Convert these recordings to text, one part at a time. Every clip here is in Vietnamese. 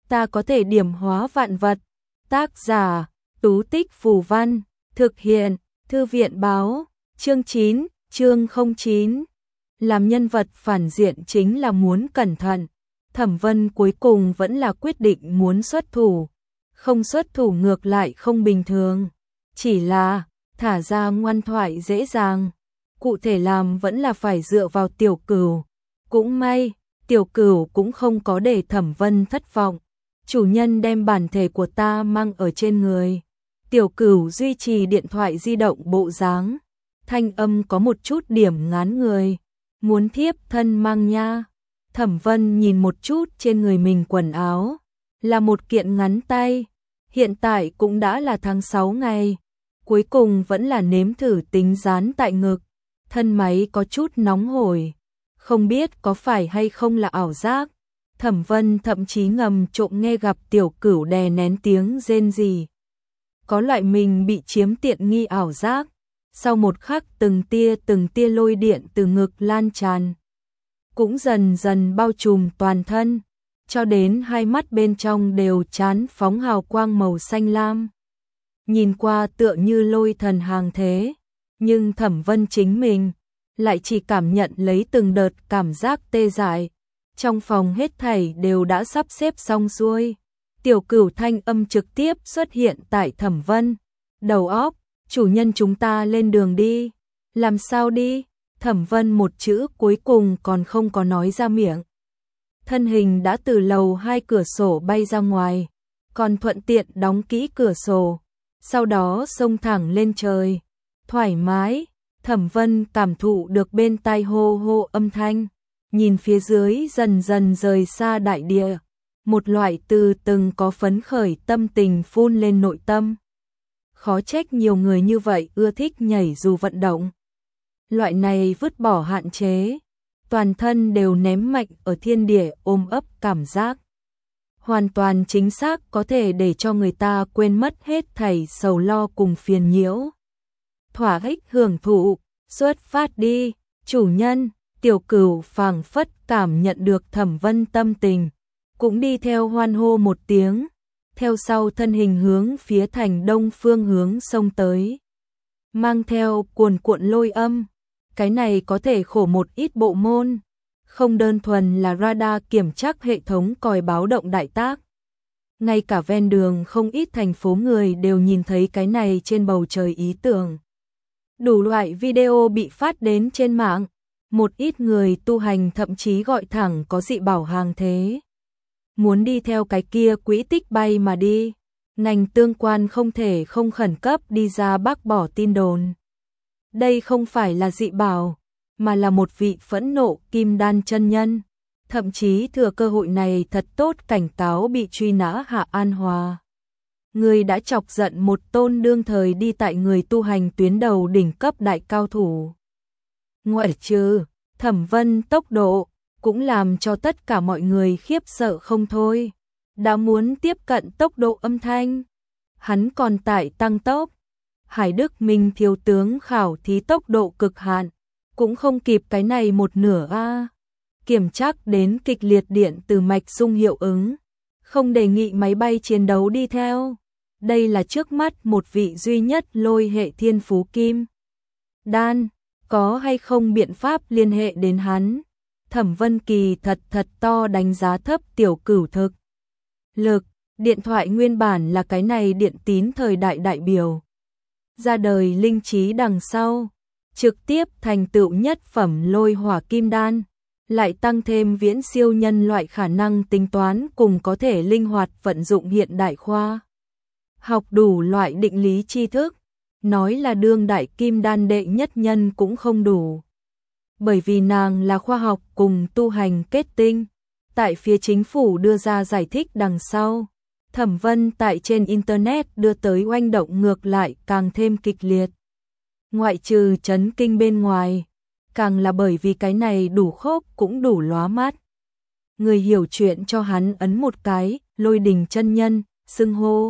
ta có thể điểm hóa vạn vật. Tác giả, Tú Tích Phù Văn, thực hiện, Thư viện báo, chương 9, chương 09. Làm nhân vật phản diện chính là muốn cẩn thận. Thẩm Vân cuối cùng vẫn là quyết định muốn xuất thủ. Không xuất thủ ngược lại không bình thường. Chỉ là, thả ra ngoan thoại dễ dàng. Cụ thể làm vẫn là phải dựa vào Tiểu Cửu. Cũng may, Tiểu Cửu cũng không có để Thẩm Vân thất vọng. Chủ nhân đem bản thể của ta mang ở trên người. Tiểu Cửu duy trì điện thoại di động bộ dáng. Thanh âm có một chút điểm ngán người. Muốn thiếp thân mang nha. Thẩm Vân nhìn một chút trên người mình quần áo. Là một kiện ngắn tay. Hiện tại cũng đã là tháng 6 ngày. Cuối cùng vẫn là nếm thử tính dán tại ngực. Thân máy có chút nóng hổi. Không biết có phải hay không là ảo giác. Thẩm Vân thậm chí ngầm trộm nghe gặp Tiểu Cửu đè nén tiếng rên rỉ. Có loại mình bị chiếm tiện nghi ảo giác. Sau một khắc từng tia lôi điện từ ngực lan tràn. Cũng dần dần bao trùm toàn thân. Cho đến hai mắt bên trong đều chán phóng hào quang màu xanh lam. Nhìn qua tựa như lôi thần hàng thế. Nhưng Thẩm Vân chính mình lại chỉ cảm nhận lấy từng đợt cảm giác tê dại. Trong phòng hết thảy đều đã sắp xếp xong xuôi. Tiểu Cửu thanh âm trực tiếp xuất hiện tại Thẩm Vân. Đầu óc, chủ nhân chúng ta lên đường đi. Làm sao đi? Thẩm Vân một chữ cuối cùng còn không có nói ra miệng. Thân hình đã từ lầu 2 cửa sổ bay ra ngoài. Còn thuận tiện đóng kỹ cửa sổ. Sau đó xông thẳng lên trời. Thoải mái. Thẩm Vân cảm thụ được bên tai hô hô âm thanh. Nhìn phía dưới dần dần rời xa đại địa. Một loại từ từng có phấn khởi tâm tình phun lên nội tâm. Khó trách nhiều người như vậy ưa thích nhảy dù vận động. Loại này vứt bỏ hạn chế. Toàn thân đều ném mạnh ở thiên địa ôm ấp cảm giác. Hoàn toàn chính xác có thể để cho người ta quên mất hết thảy sầu lo cùng phiền nhiễu. Thỏa thích hưởng thụ, xuất phát đi, chủ nhân. Tiểu Cửu phảng phất cảm nhận được Thẩm Vân tâm tình, cũng đi theo hoan hô một tiếng, theo sau thân hình hướng phía thành đông phương hướng xông tới. Mang theo cuồn cuộn lôi âm, cái này có thể khổ một ít bộ môn, không đơn thuần là radar kiểm trắc hệ thống còi báo động đại tác. Ngay cả ven đường không ít thành phố người đều nhìn thấy cái này trên bầu trời ý tưởng. Đủ loại video bị phát đến trên mạng. Một ít người tu hành thậm chí gọi thẳng có dị bảo hàng thế. Muốn đi theo cái kia quỹ tích bay mà đi. Ngành tương quan không thể không khẩn cấp đi ra bác bỏ tin đồn. Đây không phải là dị bảo, mà là một vị phẫn nộ kim đan chân nhân. Thậm chí thừa cơ hội này thật tốt cảnh cáo bị truy nã Hạ An Hòa. Người đã chọc giận một tôn đương thời đi tại người tu hành tuyến đầu đỉnh cấp đại cao thủ. Ngoại trừ Thẩm Vân tốc độ, cũng làm cho tất cả mọi người khiếp sợ không thôi. Đã muốn tiếp cận tốc độ âm thanh. Hắn còn tại tăng tốc. Hải Đức Minh thiếu tướng khảo thí tốc độ cực hạn. Cũng không kịp cái này một nửa a. Kiểm trắc đến kịch liệt điện từ mạch sung hiệu ứng. Không đề nghị máy bay chiến đấu đi theo. Đây là trước mắt một vị duy nhất lôi hệ thiên phú kim đan. Có hay không biện pháp liên hệ đến hắn? Thẩm Vân Kỳ thật to đánh giá thấp Tiểu Cửu thực lực. Điện thoại nguyên bản là cái này điện tín thời đại đại biểu. Ra đời linh trí đằng sau. Trực tiếp thành tựu nhất phẩm lôi hỏa kim đan. Lại tăng thêm viễn siêu nhân loại khả năng tính toán cùng có thể linh hoạt vận dụng hiện đại khoa. Học đủ loại định lý tri thức. Nói là đương đại kim đan đệ nhất nhân cũng không đủ. Bởi vì nàng là khoa học cùng tu hành kết tinh. Tại phía chính phủ đưa ra giải thích đằng sau. Thẩm Vân tại trên Internet đưa tới oanh động ngược lại càng thêm kịch liệt. Ngoại trừ chấn kinh bên ngoài. Càng là bởi vì cái này đủ khốc cũng đủ lóa mắt. Người hiểu chuyện cho hắn ấn một cái, Lôi Đình chân nhân, xưng hô.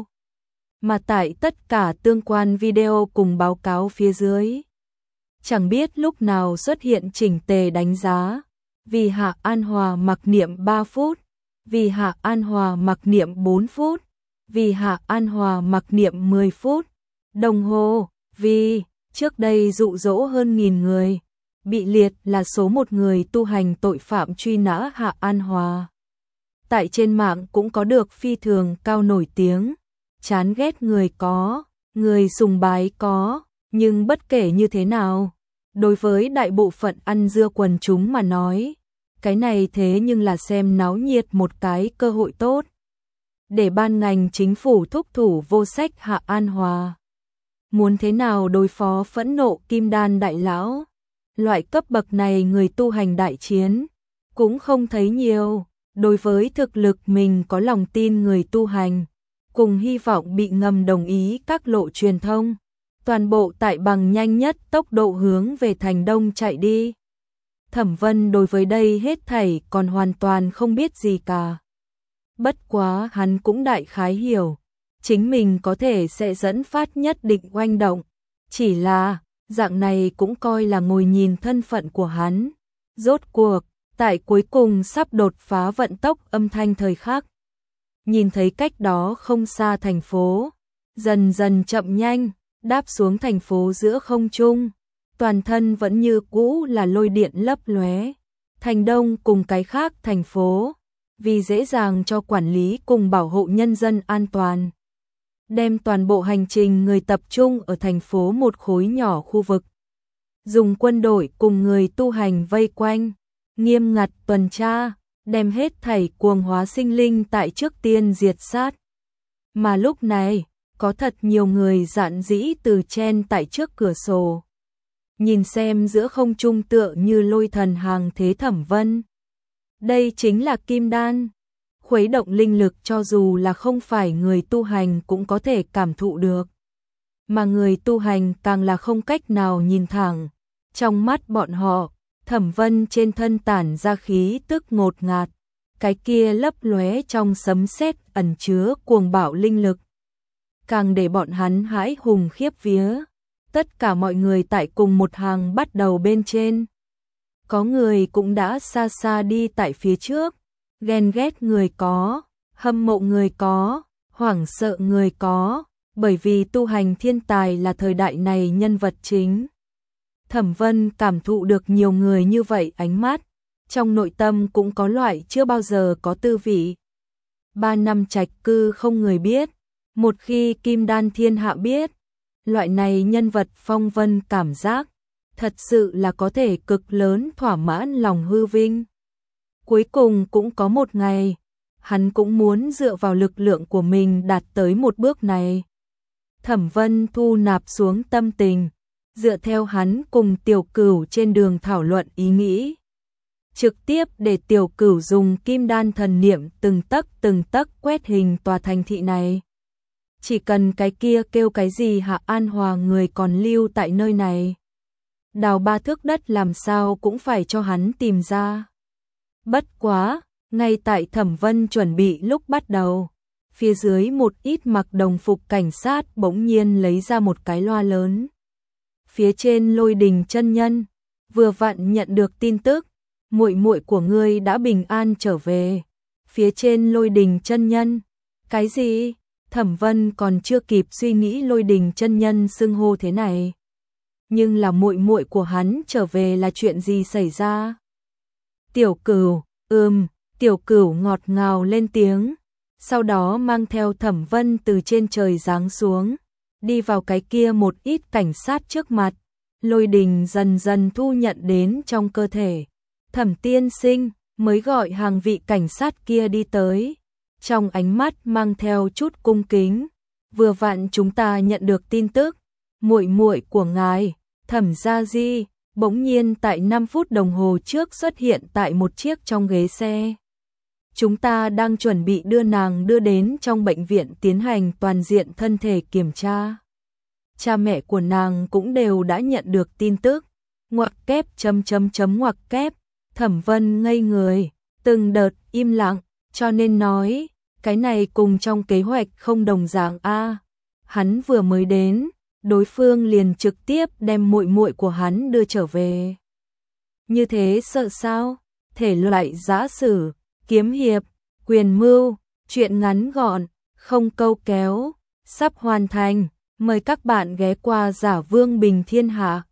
Mà tại tất cả tương quan video cùng báo cáo phía dưới. Chẳng biết lúc nào xuất hiện chỉnh tề đánh giá. Vì Hạ An Hòa mặc niệm 3 phút. vì Hạ An Hòa mặc niệm 4 phút, vì Hạ An Hòa mặc niệm 10 phút đồng hồ, vì trước đây dụ dỗ hơn 1000 người, bị liệt là số một người tu hành tội phạm truy nã Hạ An Hòa. Tại trên mạng cũng có được phi thường cao nổi tiếng, chán ghét người có, người sùng bái có, nhưng bất kể như thế nào, đối với đại bộ phận ăn dưa quần chúng mà nói, cái này thế nhưng là xem náo nhiệt một cái cơ hội tốt. Để ban ngành chính phủ thúc thủ vô sách Hạ An Hòa. Muốn thế nào đối phó phẫn nộ Kim Đan đại lão? Loại cấp bậc này người tu hành đại chiến cũng không thấy nhiều. Đối với thực lực mình có lòng tin người tu hành, cùng hy vọng bị ngầm đồng ý các lộ truyền thông, toàn bộ tại bằng nhanh nhất tốc độ hướng về thành Đông chạy đi. Thẩm Vân đối với đây hết thảy còn hoàn toàn không biết gì cả. Bất quá hắn cũng đại khái hiểu, chính mình có thể sẽ dẫn phát nhất định oanh động, chỉ là dạng này cũng coi là ngồi nhìn thân phận của hắn. Rốt cuộc, tại cuối cùng sắp đột phá vận tốc âm thanh thời khắc, nhìn thấy cách đó không xa thành phố, dần dần chậm nhanh, đáp xuống thành phố giữa không trung, toàn thân vẫn như cũ là lôi điện lấp lóe. Thành Đông cùng cái khác thành phố, vì dễ dàng cho quản lý cùng bảo hộ nhân dân an toàn, đem toàn bộ hành trình người tập trung ở thành phố một khối nhỏ khu vực, dùng quân đội cùng người tu hành vây quanh, nghiêm ngặt tuần tra, đem hết thảy cuồng hóa sinh linh tại trước tiên diệt sát. Mà lúc này, có thật nhiều người dạn dĩ từ trên tại trước cửa sổ, nhìn xem giữa không trung tựa như lôi thần hàng thế Thẩm Vân. Đây chính là kim đan, khuấy động linh lực cho dù là không phải người tu hành cũng có thể cảm thụ được. Mà người tu hành càng là không cách nào nhìn thẳng. Trong mắt bọn họ, Thẩm Vân trên thân tản ra khí tức ngột ngạt, cái kia lấp lóe trong sấm sét ẩn chứa cuồng bạo linh lực, càng để bọn hắn hãi hùng khiếp vía. Tất cả mọi người tại cùng một hàng bắt đầu bên trên. Có người cũng đã xa xa đi tại phía trước, ghen ghét người có, hâm mộ người có, hoảng sợ người có, bởi vì tu hành thiên tài là thời đại này nhân vật chính. Thẩm Vân cảm thụ được nhiều người như vậy ánh mắt, trong nội tâm cũng có loại chưa bao giờ có tư vị. 3 năm trạch cư không người biết, một khi Kim Đan thiên hạ biết, loại này nhân vật phong vân cảm giác, thật sự là có thể cực lớn thỏa mãn lòng hư vinh. Cuối cùng cũng có một ngày, hắn cũng muốn dựa vào lực lượng của mình đạt tới một bước này. Thẩm Vân thu nạp xuống tâm tình, dựa theo hắn cùng Tiểu Cửu trên đường thảo luận ý nghĩ. Trực tiếp để Tiểu Cửu dùng kim đan thần niệm từng tấc quét hình tòa thành thị này. Chỉ cần cái kia kêu cái gì Hạ An Hòa người còn lưu tại nơi này, đào 3 thước đất làm sao cũng phải cho hắn tìm ra. Bất quá, ngay tại Thẩm Vân chuẩn bị lúc bắt đầu, phía dưới một ít mặc đồng phục cảnh sát bỗng nhiên lấy ra một cái loa lớn. Phía trên Lôi Đình chân nhân, vừa vặn nhận được tin tức, muội muội của ngươi đã bình an trở về. Phía trên Lôi Đình chân nhân, cái gì? Thẩm Vân còn chưa kịp suy nghĩ Lôi Đình chân nhân xưng hô thế này. Nhưng là muội muội của hắn trở về là chuyện gì xảy ra? Tiểu Cửu, Tiểu Cửu ngọt ngào lên tiếng, sau đó mang theo Thẩm Vân từ trên trời giáng xuống, đi vào cái kia một ít cảnh sát trước mặt. Lôi Đình dần dần thu nhận đến trong cơ thể. Thẩm tiên sinh mới gọi hàng vị cảnh sát kia đi tới, trong ánh mắt mang theo chút cung kính. Vừa vặn chúng ta nhận được tin tức, muội muội của ngài, Thẩm Gia Di, bỗng nhiên tại 5 phút đồng hồ trước xuất hiện tại một chiếc trong ghế xe. Chúng ta đang chuẩn bị đưa nàng đưa đến trong bệnh viện tiến hành toàn diện thân thể kiểm tra. Cha mẹ của nàng cũng đều đã nhận được tin tức. Ngoặc kép ngoặc kép. Thẩm Vân ngây người, từng đợt im lặng, cho nên nói, cái này cùng trong kế hoạch không đồng dạng a. Hắn vừa mới đến, đối phương liền trực tiếp đem muội muội của hắn đưa trở về. Như thế sợ sao? Thể loại giã sử, kiếm hiệp, Quyền mưu, chuyện ngắn gọn, không câu kéo, sắp hoàn thành. Mời các bạn ghé qua Giả Vương Bình Thiên Hạ.